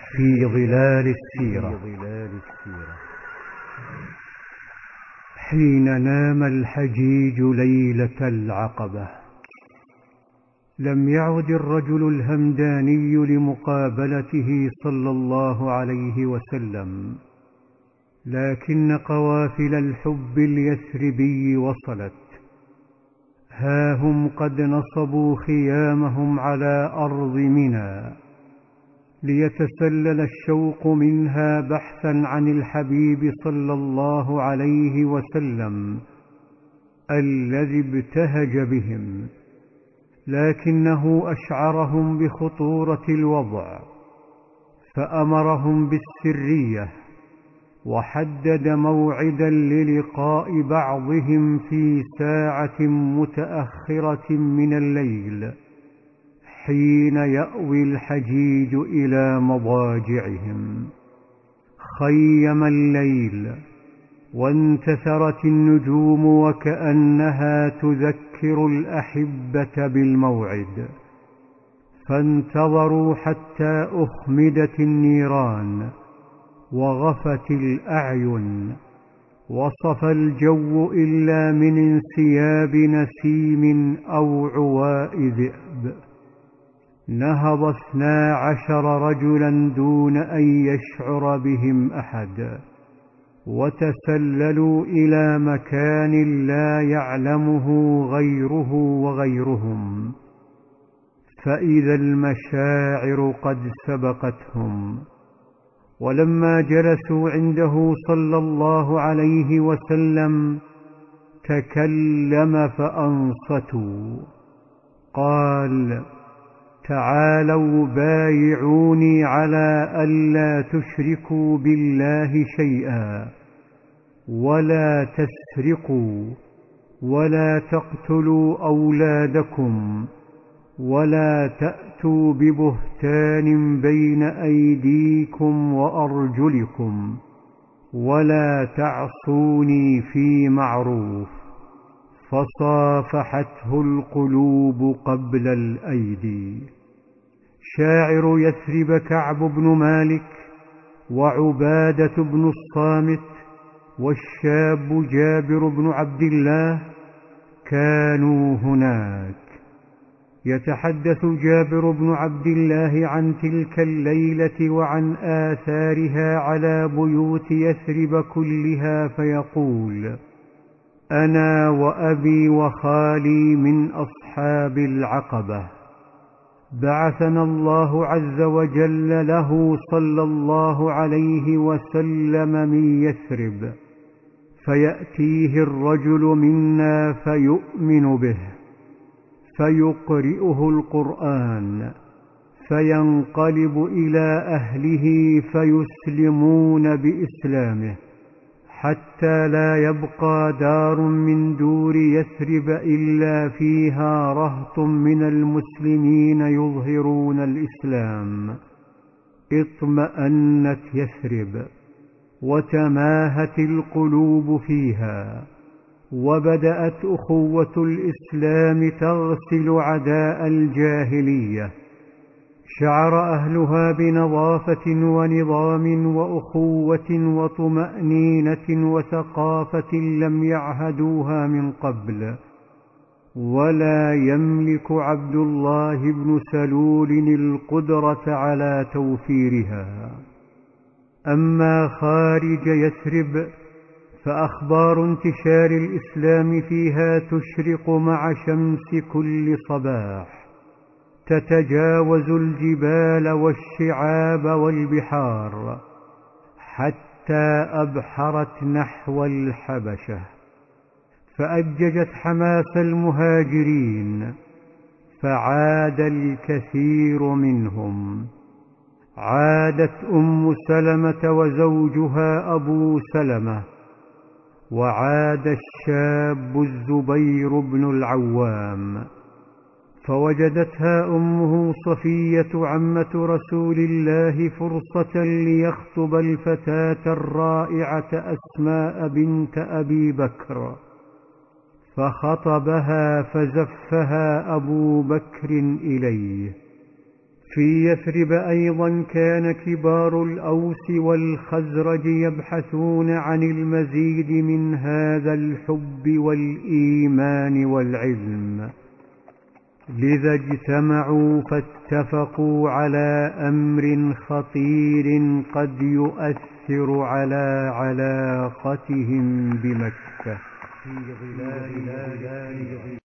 في ظلال السيرة. حين نام الحجيج ليلة العقبة، لم يعد الرجل الهمداني لمقابلته صلى الله عليه وسلم، لكن قوافل الحب اليثربي وصلت. ها هم قد نصبوا خيامهم على أرض منى، ليتسلل الشوق منها بحثا عن الحبيب صلى الله عليه وسلم الذي ابتهج بهم، لكنه أشعرهم بخطورة الوضع، فأمرهم بالسرية، وحدد موعدا للقاء بعضهم في ساعة متأخرة من الليل، حين يأوي الحجيج إلى مضاجعهم. خيم الليل وانتثرت النجوم وكأنها تذكر الأحبة بالموعد، فانتظروا حتى أخمدت النيران وغفت الأعين، وصف الجو إلا من انسياب نسيم أو عواء ذئب. نهض 12 رجلا دون أن يشعر بهم أحد، وتسللوا إلى مكان لا يعلمه غيره وغيرهم، فإذا المشاعر قد سبقتهم. ولما جلسوا عنده صلى الله عليه وسلم تكلم فأنصتوا. قال: تعالوا بايعوني على ألا تشركوا بالله شيئا، ولا تسرقوا، ولا تقتلوا أولادكم، ولا تأتوا ببهتان بين أيديكم وأرجلكم، ولا تعصوني في معروف. فصافحته القلوب قبل الأيدي. شاعر يثرب كعب بن مالك وعبادة بن الصامت والشاب جابر بن عبد الله كانوا هناك. يتحدث جابر بن عبد الله عن تلك الليلة وعن آثارها على بيوت يثرب كلها، فيقول: أنا وأبي وخالي من أصحاب العقبة، بعثنا الله عز وجل له صلى الله عليه وسلم من يثرب، فيأتيه الرجل منا فيؤمن به، فيقرئه القرآن، فينقلب إلى أهله فيسلمون بإسلامه، حتى لا يبقى دار من دور يثرب إلا فيها رهط من المسلمين يظهرون الإسلام. اطمأنت يثرب وتماهت القلوب فيها، وبدأت أخوة الإسلام تغسل عداء الجاهلية. شعر أهلها بنظافة ونظام وأخوة وطمأنينة وثقافة لم يعهدوها من قبل، ولا يملك عبد الله بن سلول القدرة على توفيرها. أما خارج يثرب فأخبار انتشار الإسلام فيها تشرق مع شمس كل صباح، تتجاوز الجبال والشعاب والبحار، حتى أبحرت نحو الحبشة، فأججت حماس المهاجرين، فعاد الكثير منهم. عادت أم سلمة وزوجها أبو سلمة، وعاد الشاب الزبير بن العوام، فوجدتها أمه صفية عمة رسول الله فرصة ليخطب الفتاة الرائعة أسماء بنت أبي بكر، فخطبها فزفها أبو بكر إليه. في يثرب أيضا كان كبار الأوس والخزرج يبحثون عن المزيد من هذا الحب والإيمان والعلم، لذا اجتمعوا فاتفقوا على أمر خطير قد يؤثر على علاقتهم بمكة.